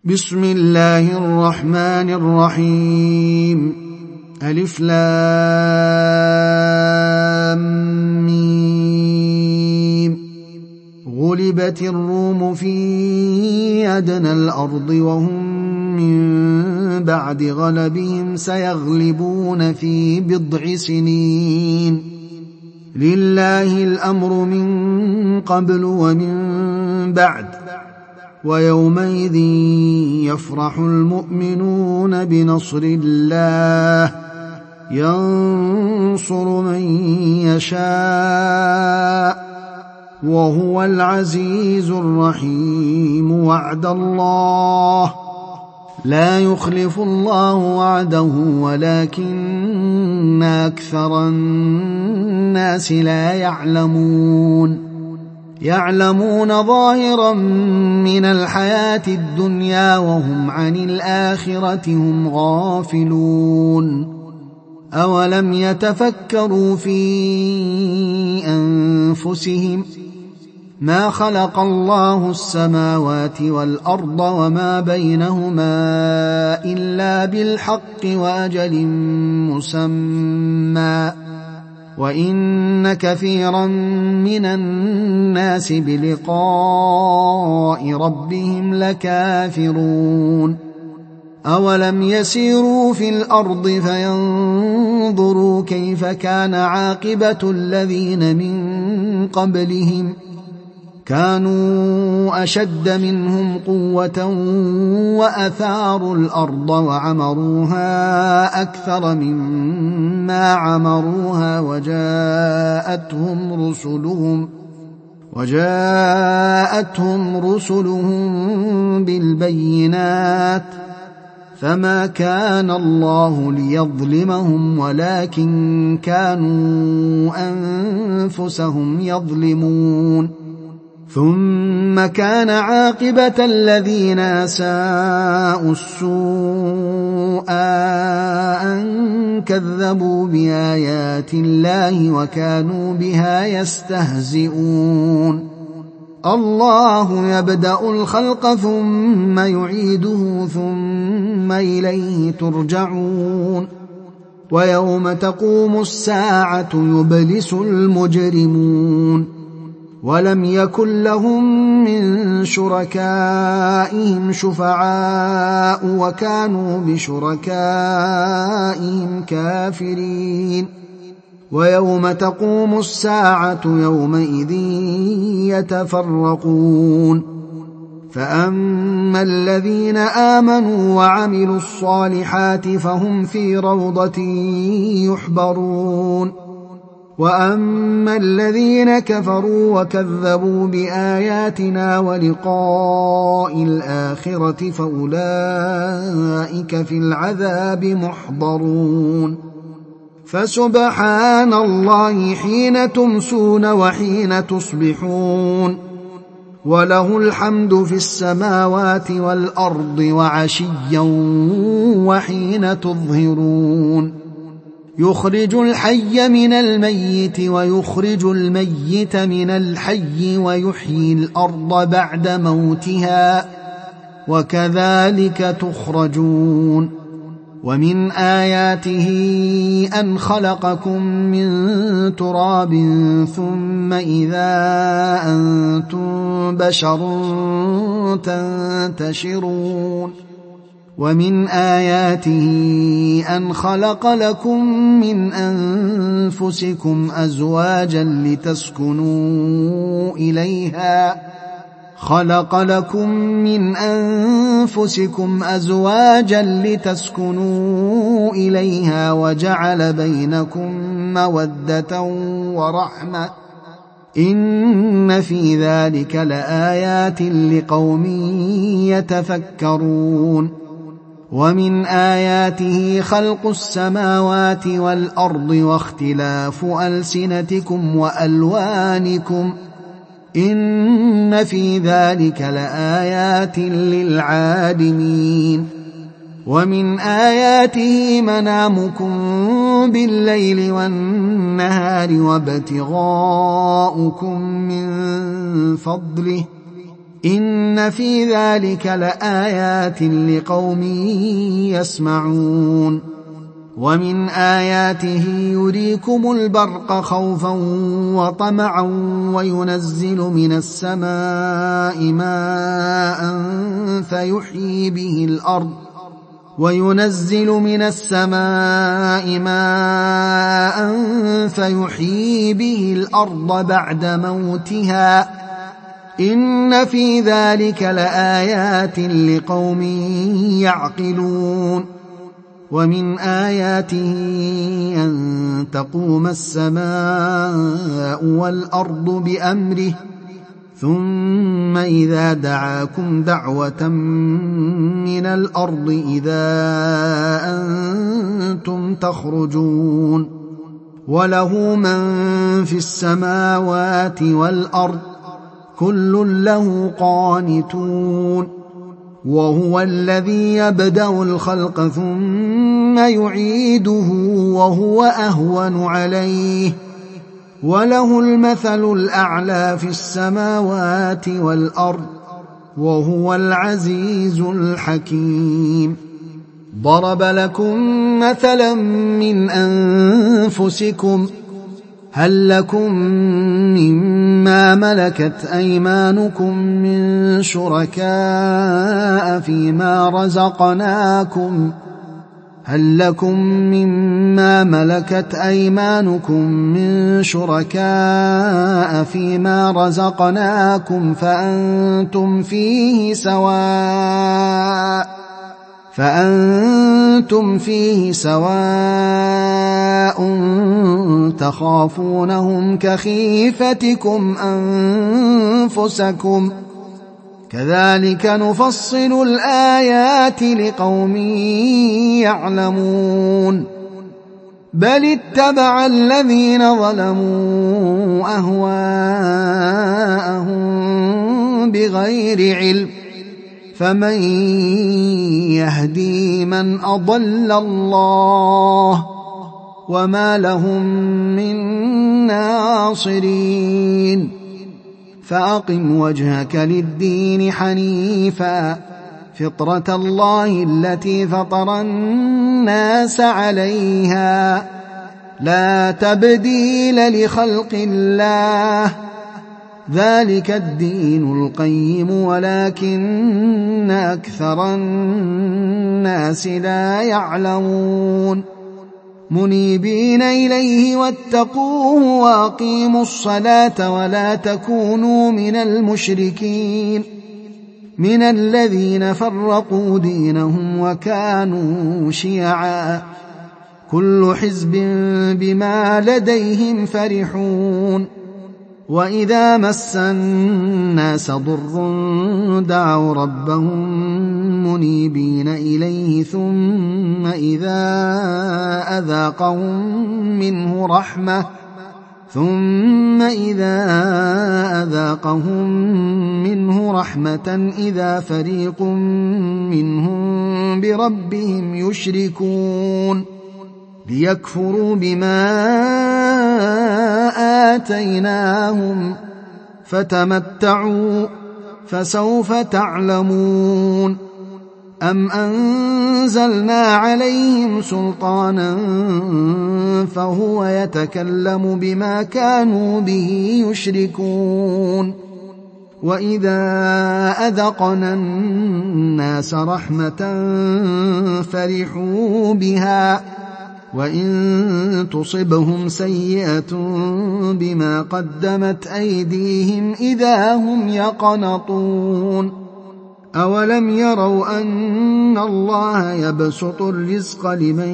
بسم الله الرحمن الرحيم. ألف لام ميم. غلبت الروم في أدنى الأرض وهم من بعد غلبهم سيغلبون في بضع سنين. لله الأمر من قبل ومن بعد، ويومئذ يفرح المؤمنون بنصر الله ينصر من يشاء وهو العزيز الرحيم. وعد الله لا يخلف الله وعده ولكن أكثر الناس لا يعلمون ظاهرا من الحياة الدنيا وهم عن الآخرة هم غافلون. أولم يتفكروا في أنفسهم ما خلق الله السماوات والأرض وما بينهما إلا بالحق وأجل مسمى، وإن كثيرا من الناس بلقاء ربهم لكافرون. أولم يسيروا في الأرض فينظروا كيف كان عاقبة الذين من قبلهم، كانوا أشد منهم قوة وأثاروا الأرض وعمروها أكثر مما عمروها وجاءتهم رسلهم بالبينات، فما كان الله ليظلمهم ولكن كانوا أنفسهم يظلمون. ثم كان عاقبة الذين أساءوا السوء أن كذبوا بآيات الله وكانوا بها يستهزئون. الله يبدأ الخلق ثم يعيده ثم إليه ترجعون. ويوم تقوم الساعة يبلس المجرمون ولم يكن لهم من شركائهم شفعاء وكانوا بشركائهم كافرين. ويوم تقوم الساعة يومئذ يتفرقون، فأما الذين آمنوا وعملوا الصالحات فهم في روضة يحبرون، وأما الذين كفروا وكذبوا بآياتنا ولقاء الآخرة فأولئك في العذاب محضرون. فسبحان الله حين تمسون وحين تصبحون، وله الحمد في السماوات والأرض وعشيا وحين تظهرون. يخرج الحي من الميت ويخرج الميت من الحي ويحيي الأرض بعد موتها وكذلك تخرجون. ومن آياته أن خلقكم من تراب ثم إذا أنتم بشر تنتشرون. ومن آياته أن خلق لكم من أنفسكم أزواجا لتسكنوا إليها وجعل بينكم مودة ورحمة، إن في ذلك لآيات لقوم يتفكرون. ومن آياته خلق السماوات والأرض واختلاف ألسنتكم وألوانكم، إن في ذلك لآيات للعالمين. ومن آياته منامكم بالليل والنهار وابتغاؤكم من فضله إن في ذلك لآيات لقوم يسمعون ومن آياته يريكم البرق خوفا وطمعا وينزل من السماء ماء فيحيي به الأرض بعد موتها إن في ذلك لآيات لقوم يعقلون ومن آياته أن تقوم السماء والأرض بأمره ثم إذا دعاكم دعوة من الأرض إذا أنتم تخرجون وله من في السماوات والأرض كل له قانتون وهو الذي يبدأ الخلق ثم يعيده وهو أهون عليه وله المثل الأعلى في السماوات والأرض وهو العزيز الحكيم ضرب لكم مثلا من أنفسكم هل لكم مما ملكت أيمانكم من شركاء فيما رزقناكم فأنتم فيه سواء تخافونهم كخيفتكم أنفسكم كذلك نفصل الآيات لقوم يعلمون بل اتبع الذين ظلموا أهواءهم بغير علم فمن يهدي من أضل الله وما لهم من ناصرين فأقم وجهك للدين حنيفا فطرة الله التي فطر الناس عليها لا تبديل لخلق الله ذلك الدين القيم ولكن أكثر الناس لا يعلمون منيبين إليه واتقوه وأقيموا الصلاة ولا تكونوا من المشركين من الذين فرقوا دينهم وكانوا شيعا كل حزب بما لديهم فرحون وإذا مس الناس ضر دعوا ربهم منيبين إليه ثم إذا أذاقهم منه رحمة إذا فريق منهم بربهم يشركون ليكفروا بما آتيناهم فتمتعوا فسوف تعلمون أم أنزلنا عليهم سلطانا فهو يتكلم بما كانوا به يشركون وإذا أذقنا الناس رحمة فرحوا بها وإن تصبهم سيئة بما قدمت أيديهم إذا هم يقنطون أولم يروا أن الله يبسط الرزق لمن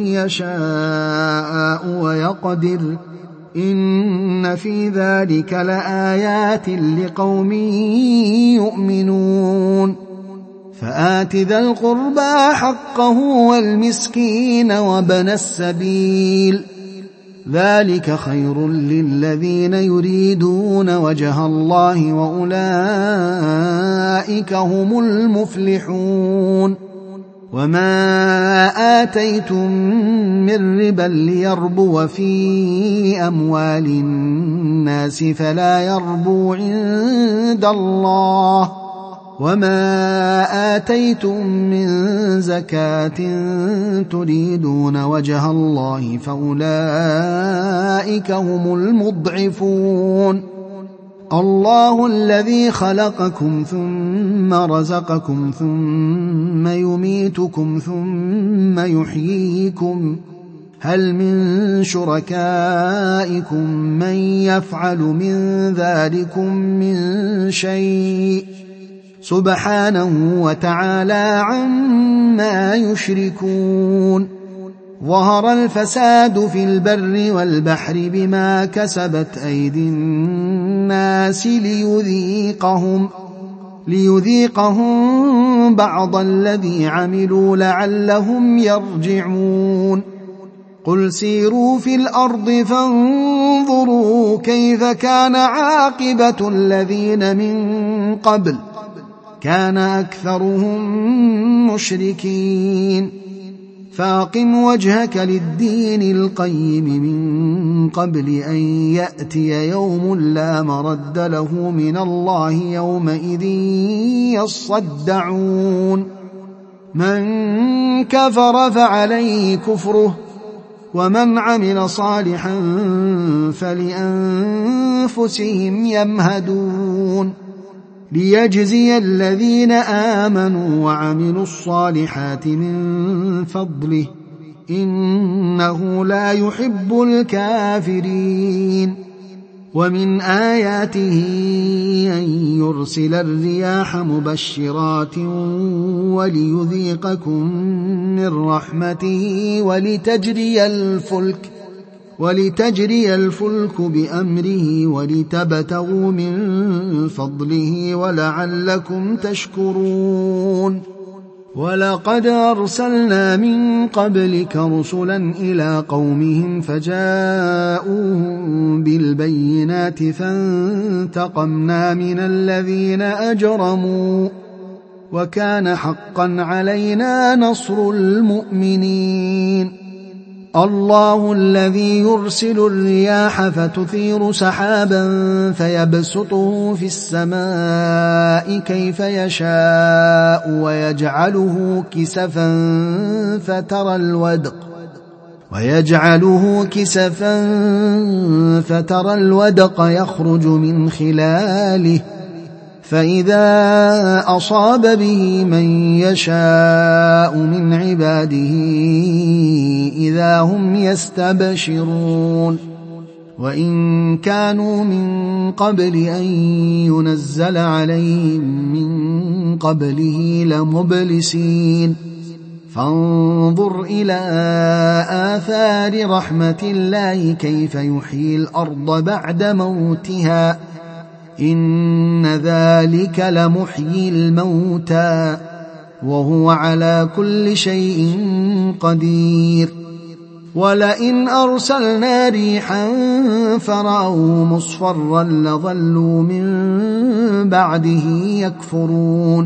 يشاء ويقدر إن في ذلك لآيات لقوم يؤمنون فآت ذا القربى حقه والمسكين وابن السبيل ذلك خير للذين يريدون وجه الله وأولئك هم المفلحون وما آتيتم من ربا ليربو في أموال الناس فلا يربو عند الله، وما آتيتم من زكاة تريدون وجه الله فأولئك هم المضعفون. الله الذي خلقكم ثم رزقكم ثم يميتكم ثم يحييكم، هل من شركائكم من يفعل من ذلكم من شيء؟ سبحانه وتعالى عما يشركون. ظهر الفساد في البر والبحر بما كسبت أيدي الناس ليذيقهم بعض الذي عملوا لعلهم يرجعون. قل سيروا في الأرض فانظروا كيف كان عاقبة الذين من قبل، كان أكثرهم مشركين. فاقم وجهك للدين القيم من قبل أن يأتي يوم لا مرد له من الله يومئذ يصدعون. من كفر فعليه كفره ومن عمل صالحا فلأنفسهم يمهدون، ليجزي الذين آمنوا وعملوا الصالحات من فضله إنه لا يحب الكافرين. ومن آياته أن يرسل الرياح مبشرات وليذيقكم من رحمته ولتجري الفلك بأمره ولتبتغوا من فضله ولعلكم تشكرون. ولقد أرسلنا من قبلك رسلا إلى قومهم فجاءوهم بالبينات فانتقمنا من الذين أجرموا وكان حقا علينا نصر المؤمنين. الله الذي يرسل الرياح فتثير سحابا فيبسطه في السماء كيف يشاء ويجعله كسفا فترى الودق يخرج من خلاله، فإذا أصاب به من يشاء من عباده إذا هم يستبشرون. وإن كانوا من قبل أن ينزل عليهم من قبله لمبلسين. فانظر إلى آثار رحمة الله كيف يحيي الأرض بعد موتها، إن ذلك لمحيي الموتى وهو على كل شيء قدير. ولئن أرسلنا ريحا فرأوا مصفرا لظلوا من بعده يكفرون.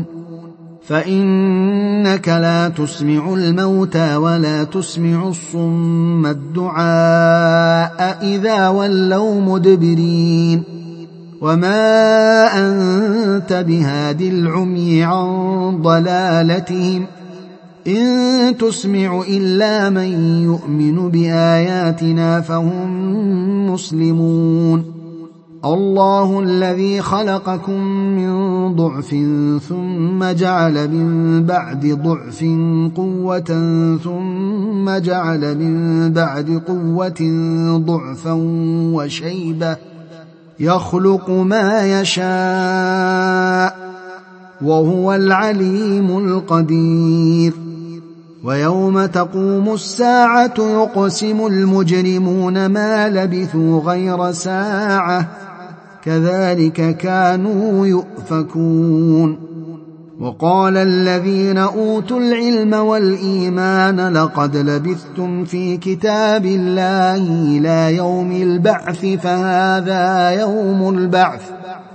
فإنك لا تسمع الموتى ولا تسمع الصم الدعاء إذا ولوا مدبرين. وما أنت بهاد العمي عن ضلالتهم إن تسمع إلا من يؤمن بآياتنا فهم مسلمون. الله الذي خلقكم من ضعف ثم جعل من بعد ضعف قوة ثم جعل من بعد قوة ضعفا وشيبة يخلق ما يشاء وهو العليم القدير. ويوم تقوم الساعة يقسم المجرمون ما لبثوا غير ساعة كذلك كانوا يؤفكون. وقال الذين أوتوا العلم والإيمان لقد لبثتم في كتاب الله إلى يوم البعث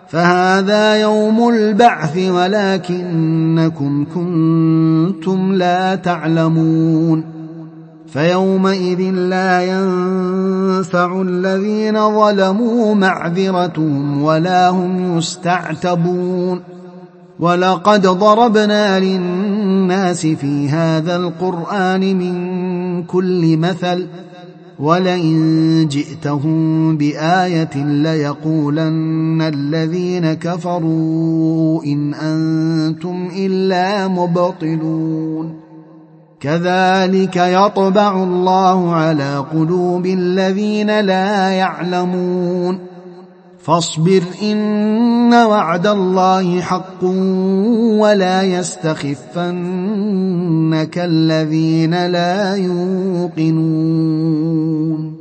فهذا يوم البعث ولكنكم كنتم لا تعلمون فيومئذ لا ينفع الذين ظلموا معذرتهم ولا هم يستعتبون ولقد ضربنا للناس في هذا القرآن من كل مثل ولئن جئتهم بآية ليقولن الذين كفروا إن أنتم إلا مبطلون كذلك يطبع الله على قلوب الذين لا يعلمون فاصبر إن وعد الله حق ولا يستخفنك الذين لا يوقنون